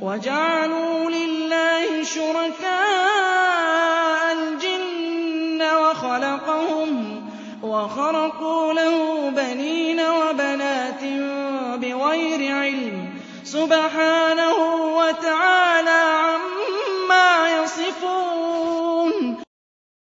وَجَعَلُوا لِلَّهِ شُرَكَاءَ الْجِنَّ وَخَلَقَهُمْ وَخَرَقُوا لَهُ بَنِينَ وَبَنَاتٍ بِغَيْرِ عِلْمٍ ۚ سُبْحَانَهُ وَتَعَالَىٰ